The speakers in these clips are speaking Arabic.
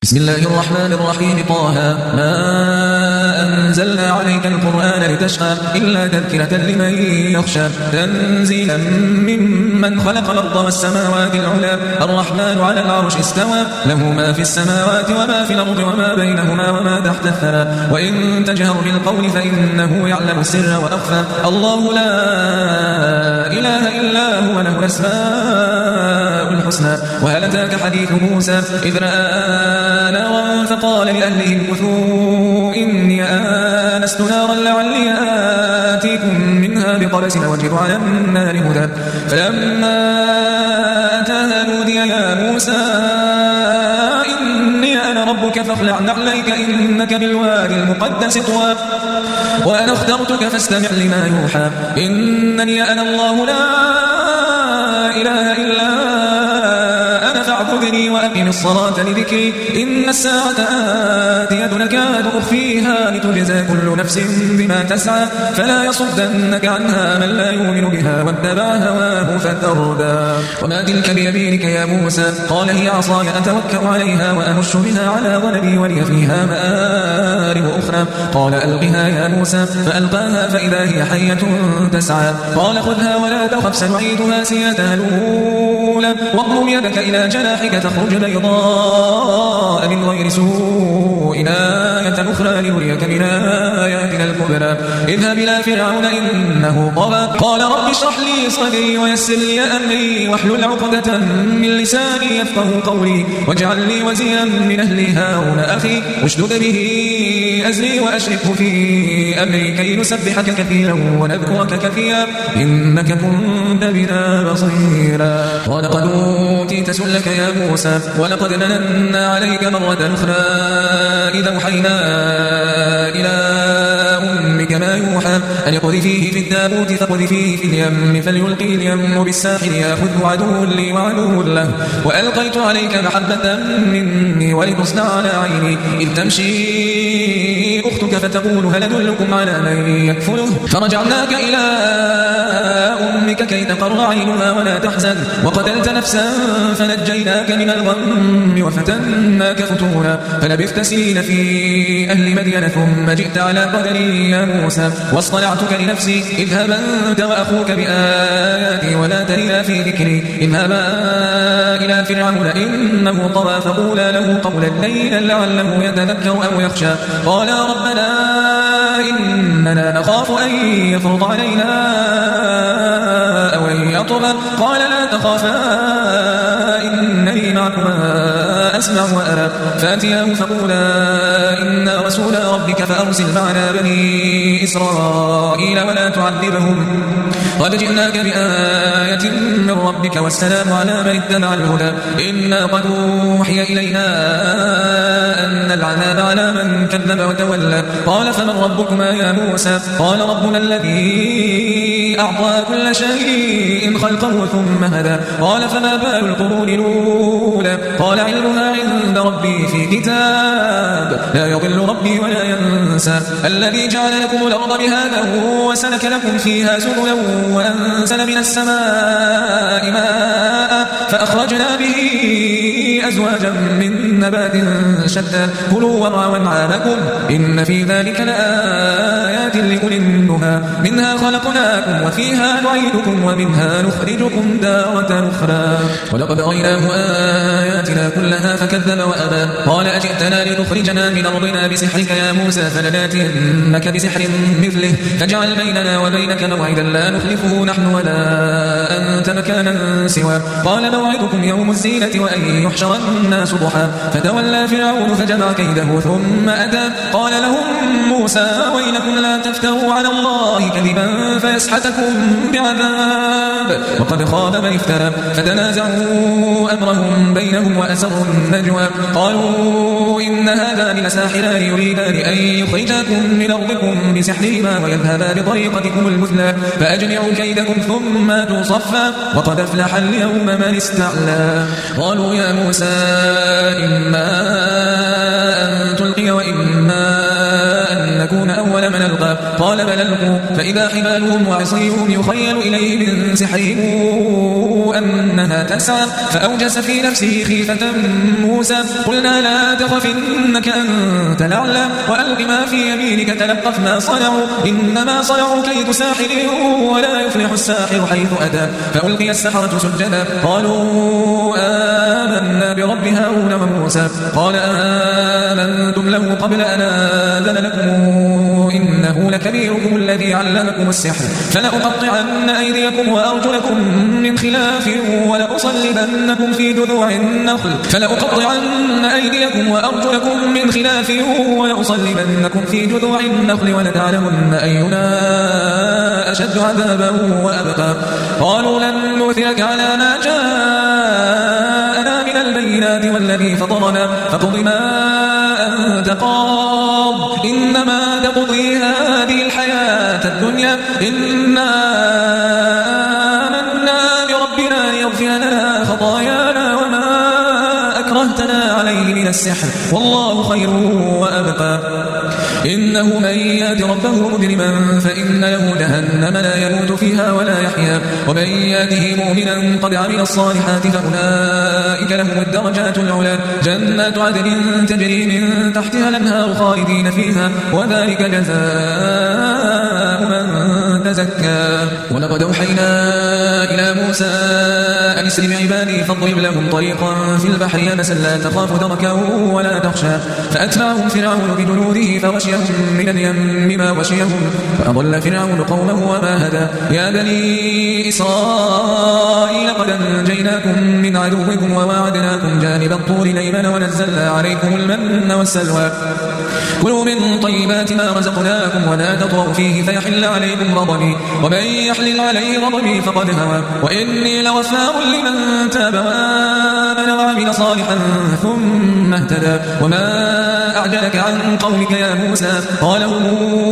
بسم الله الرحمن الرحيم. طه ما أنزلنا عليك القرآن لتشقى إلا تذكرة لمن يخشى تنزيلا ممن خلق الأرض والسماوات العلى الرحمن على العرش استوى له ما في السماوات وما في الأرض وما بينهما وما تحت الثرى وإن تجهر بالقول فإنه يعلم السر وأخفى الله لا إله إلا هو له الأسماء الحسنى. وهل أتاك حديث موسى إذ رأى نارا فقال لأهلهم كثوا إني آنست نارا لعلي آتيكم منها بقبس وجد على النار هدى فلما أتاها نودي يا موسى إني أنا ربك فاخلع نعليك إنك بالوادي المقدس طوى وأنا اخترتك فاستمع لما يوحى إنني أنا الله لا إله إلا أنا فاعبدني وأقم الصلاة لذكري إن الساعة آتية نكاد أخفيها لتجزى كل نفس بما تسعى فلا يصدنك عنها من لا يؤمن بها واتبع هواه فتردى. وما تلك بيمينك يا موسى قال هي عصاي أتوكأ عليها وأهش بها على ظلمي ولي فيها مآرب أخرى قال ألقها يا موسى فألقاها فإذا هي حية تسعى قال خذها ولا تخف سنعيدها سيرتها الأولى واضم يدك إلى جناحك تخرج بيضاء من غير سوء آية أخرى لنريك من آياتنا الكبرى اذهب إلى فرعون إنه طغى قال رب اشرح لي صدري ويسر لي أمري واحلل عقدة من لساني يفقهوا قولي واجعل لي وزيرا من أهلي هارون أخي واشدد به أزري وأشركه في أمري كي نسبحك كثيرا ونذكرك كثيرا إنك كنت بنا بصيرا. ولقد أوتيت سؤلك يا موسى ولقد مننا عليك مرة أخرى إذا أوحينا إلى أمك ما يوحى أن اقذفيه في التابوت فاقذفيه في اليم فليلقي اليم بالساحل يأخذه عدو لي وعدو له وألقيت عليك محبة مني ولتصنع على عيني إذ تمشي أختك فتقول هل أدلكم على من يكفله فرجعناك إلى أمك كي تقر عينها ولا تحزن وقتلت نفسا فنجيناك من الغم وفتناك فتونا فلبثت سنين في أهل مدين ثم جئت على قدري يا موسى واصطنعتك لنفسي اذهب أنت وأخوك بآياتي ولا تهيا في ذكري اذهبا إلى فرعون إنه طغى فقولا له قولا لينا لعله يتذكر أو يخشى قالا ربنا إننا نخاف أن يفرض علينا أو أن يطغى قال لا تخافا إنني معكما أسمع وأرى فأتياه فقولا إنا رسول ربك فأرسل معنا بني إسرائيل ولا تعذبهم قد جئناك بآية من ربك والسلام على من اتبع الهدى إنا قد أوحي إلينا أن العذاب على من كذب وتولى قال فمن ربكما يا موسى قال ربنا الذي أعطى كل شيء خلقه ثم هدى قال فما بال القرون الأولى قال علمها عند ربي في كتاب لا يضل ربي ولا ينسى الذي جعل لكم الأرض بهذا وسلك لكم فيها سبلا وأنزل من السماء ماء فأخرجنا به أزواجا من نبات شتى كلوا وارعوا أنعامكم إن في ذلك لآيات لأولي النهى منها خلقناكم وفيها نعيدكم ومنها نخرجكم تارة أخرى ولقد أريناه آياتنا كلها فكذب وأبى قال أجئتنا لتخرجنا من أرضنا بسحرك يا موسى فلناتينك بسحر مثله فاجعل بيننا وبينك موعدا لا نخلفه نحن ولا أنت مكانا سوى قال موعدكم يوم الزينة وأن يحشر الناس ضحى فتولى فرعون فجمع كيده ثم أتى قال لهم موسى ويلكم لا تفتروا على الله كذبا فيسحتكم بعذاب وقد خاب من افترى فتنازعوا أمرهم بينهم وأسروا النجوى قالوا إن هذان لساحران يريدان أن يخرجاكم من أرضكم بسحرهما ويذهبا بطريقتكم المثلى فأجمعوا كيدكم ثم أتوا صفا وقد أفلح اليوم من استعلى قالوا يا موسى إما أن تلقي وإما أن نكون أول من ألقى قال بل ألقوا فإذا حبالهم وعصيهم يخيل إليه من سحرهم أنها تسعى فأوجس في نفسه خيفة موسى قلنا لا تخف إنك أنت الأعلى وألق ما في يمينك تلقف ما صنعوا إنما صنعوا كيد ساحر ولا يفلح الساحر حيث أتى فألقي السحرة سجدا قالوا آمنا برب هارون وموسى قال آمنتم له قبل أن آذن لكم إنه لكبيركم الذي علمكم السحر فلأقطعن أيديكم وأرجلكم من خلاف ولأصلبنكم في جذوع النخل ولتعلمن أينا أشد عذابا وأبقى قالوا لن نؤثرك على ما جاءنا من البينات والذي فطرنا فاقض ما أنت قاض إنما تقضي هذه الحياة الدنيا إنا آمنا بربنا ليغفر لنا خطايانا وما أكرهتنا عليه من السحر والله خير وأبقى إنه من يأت ربه مجرما فإن له جهنم لا يموت فيها ولا يحيا ومن يأته مؤمنا قد عمل الصالحات فأولئك لهم الدرجات العلى جنات عدن تجري من تحتها الأنهار خالدين فيها وذلك جزاء من تزكى ولقد أوحينا إلى موسى أن اسر بعبادي فاضرب لهم طريقا في البحر يبسا لا تخاف دركا ولا تخشى فأتبعهم فرعون بجنوده فغشيهم من اليم ما غشيهم فأضل فرعون قومه وما هدى يا بني إسرائيل قد أنجيناكم من عدوكم وواعدناكم جانب الطور الأيمن ونزلنا عليكم المن والسلوى كلوا من طيبات ما رزقناكم ولا تطغوا فيه فيحل عليكم غضبي ومن يحلل عليه غضبي فقد هوى وإني لغفار لمن تاب وآمن وعمل صالحا ثم اهتدى وما أعجلك عن قومك يا موسى قال هم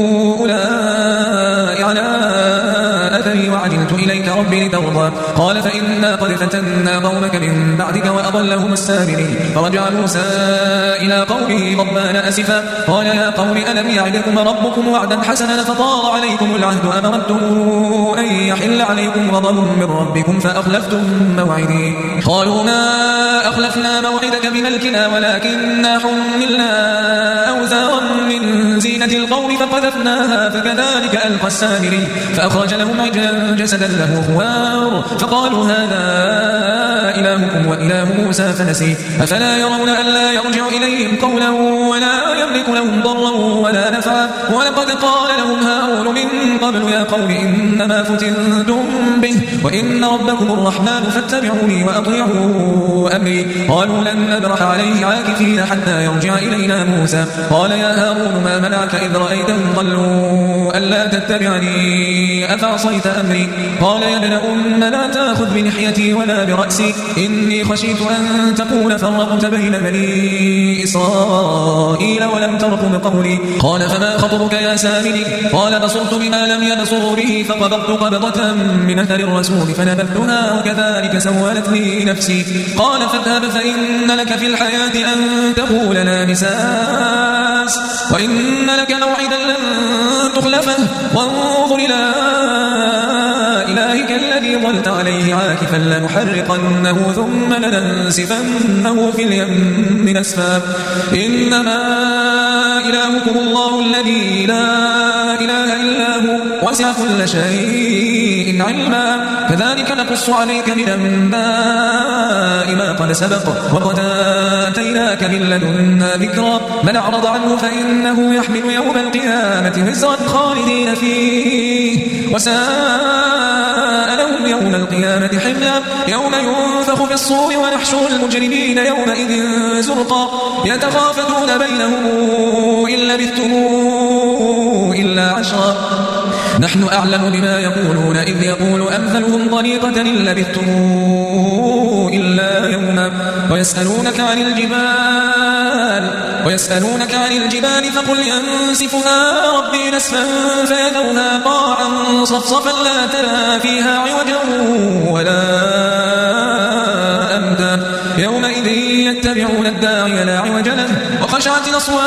أولئك على أثري وعجلت إليك ربي لترضى قال فإنا قد فتنا قومك من بعدك وأضلهم السامرين فرجع موسى إلى قومه غضبان أسفا قال يا قوم ألم يعدكم ربكم وعدا حسنا فطال عليكم العهد أمرتم أن يحل عليكم غضب من ربكم فأخلفتم موعدي قالوا ما أخلفنا موعدك بملكنا ولكننا حملنا أوزارا من زينة القوم فقذفناها فكذلك ألقى السامري فأخرج لهم عجلا جسدا له خوار فقالوا هذا إلهكم وإله موسى فنسي أفلا يرون ألا يرجع إليهم قولا ولا يملك لهم ضرا ولا نفعا ولقد قال لهم هارون من قبل يا قوم إنما فتنتم به وإن ربكم الرحمن فاتبعوني وأطيعوا أمري قالوا لن نبرح عليه عاكفين حتى يرجع إلينا موسى قال يا هارون ما منعك إذ رأيتهم ضلوا ألا تتبعني أفعصيت أمري قال يا ابن أم لا تأخذ بلحيتي ولا برأسي إني خشيت أن تقول فرقت بين بني إسرائيل ولم ترقم قولي قال فما خطبك يا سامري قال بصرت بما لم يبصروا به فقبضت قبضة من أثر الرسول فنبذتها وكذلك سولت لي نفسي قال فاذهب فإن لك في الحياة أن تقول لا مساس وإن لك موعدا لن تخلفه وانظر إلى إلهك الذي ظلت عليه عاكفا لنحرقنه ثم لننسفنه في اليم نسفا إنما إلهكم الله الذي لا إله إلا هو وسع كل شيء علما كذلك نقص عليك من أنباء ما قد سبق وقد آتيناك من لدنا ذكرا من أعرض عنه فإنه يحمل يوم القيامة وزرا خالدين فيه وساء لهم يوم القيامة حملا يوم ينفخ في الصور ونحشر المجرمين يومئذ زرقا يتخافتون بينهم إن لبثتم إلا عشرا نحن أعلم بما يقولون إذ يقول أمثلهم طريقة إن لبثتم إلا يوما ويسألونك عن الجبال فقل ينسفها ربي نسفا فيذرها قاعا صفصفا لا ترى فيها عوجا ولا أمتا يومئذ يتبعون الداعي لا عوج له وخشعت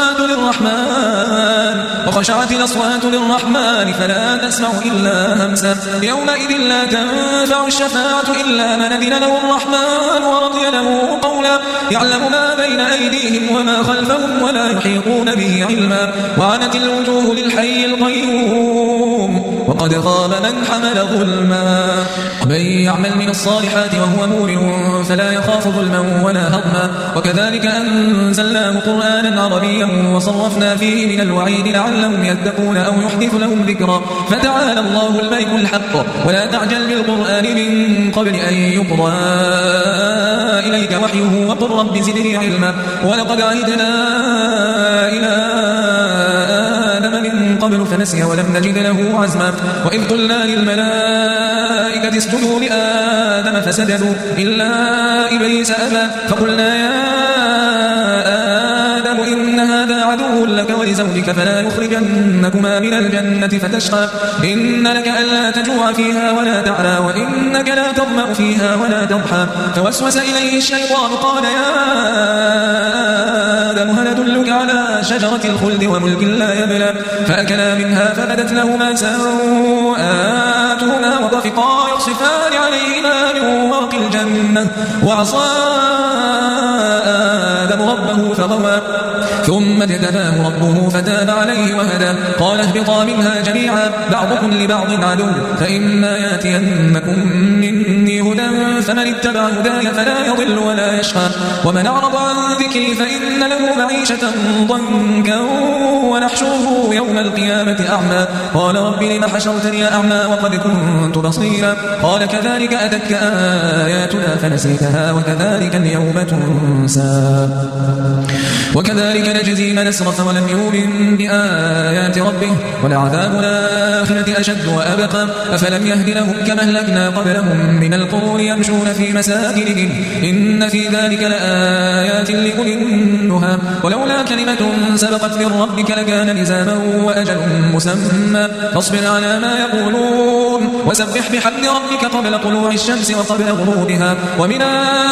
الأصوات للرحمن فلا تسمع إلا همسا يومئذ لا تنفع الشفاعة إلا من أذن له الرحمن ورضي له قولا يعلم ما بين أيديهم وما خلفهم ولا يحيطون به علما وعنت الوجوه للحي القيوم وقد خاب من حمل ظلما ومن يعمل من الصالحات وهو مؤمن فلا يخاف ظلما ولا هضما وكذلك أنزلناه قرآنا عربيا وصرفنا فيه من الوعيد لعلهم يتقون أو يحدث لهم ذكرا فتعالى الله الملك الحق ولا تعجل بالقرآن من قبل أن يقضى إليك وحيه وقل رب زدني علما ولقد عهدنا إلى آدم من قبل فنسي ولم نجد له عزما وإذ قلنا للملائكة اسجدوا لآدم فسجدوا إلا إبليس أبى فقلنا يا آدم إن هذا عدو لك ولزوجك فلا يخرجنكما من الجنة فتشقى إن لك ألا تجوع فيها ولا تعلى وإنك لا تظمأ فيها ولا تضحى فوسوس إليه الشيطان قال يا آدم هل أدلك على شجرة الخلد وملك لا يبلى فأكلا منها فبدت لهما سوآتهما وطفقا يخصفان عليهما من ورق الجنة وعصى آدم ربه فغوى ثم اجتباه ربه فتاب عليه وهدى قال اهبطا منها جميعا بعضكم لبعض عدو فإما يأتينكم مني هدى فمن اتبع هداي فلا يضل ولا يشقى ومن أعرض عن ذكري فإن له معيشة ضنكا ونحشره يوم القيامة أعمى قال رب لم حشرتني أعمى وقد كنت بصيرا قال كذلك أتتك آياتنا فنسيتها وكذلك اليوم تنسى وكذلك نجزي من أسرف ولم يؤمن بآيات ربه ولعذاب الآخرة أشد وأبقى أفلم يهد لهم كما أهلكنا قبلهم من القرون يمشون في مساكنهم إن في ذلك لآيات لأولي النهى ولولا كلمة سبقت من ربك لكان لزاما وأجل مسمى فاصبر على ما يقولون وسبح بحمد ربك قبل طلوع الشمس وقبل غروبها ومن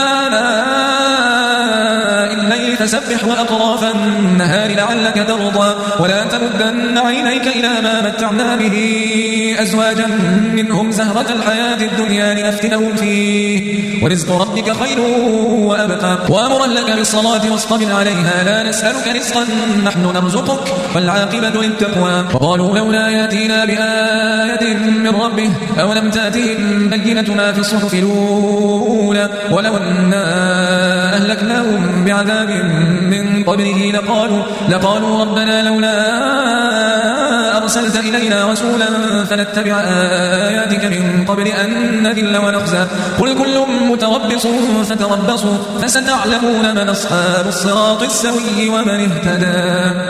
الليل فسبح وأطراف النهار لعلك ترضى ولا تمدن عينيك إلى ما متعنا به أزواجا منهم زهرة الحياة الدنيا لنفتنهم فيه ورزق ربك خير وأبقى وأمرا لك بالصلاة واصطبر عليها لا نسألك رزقا نحن نرزقك والعاقبة للتقوى وقالوا لولا يأتينا بآية من ربه أولم تأتهم بينة ما في الصحف الأولى ولو أنا أهلكناهم بعذاب من قبله لقالوا ربنا لولا أرسلت إلينا رسولا فنتبع آياتك من قبل أن نذل ونخزى قل كل متربص فتربصوا فستعلمون من أصحاب الصراط السوي ومن اهتدى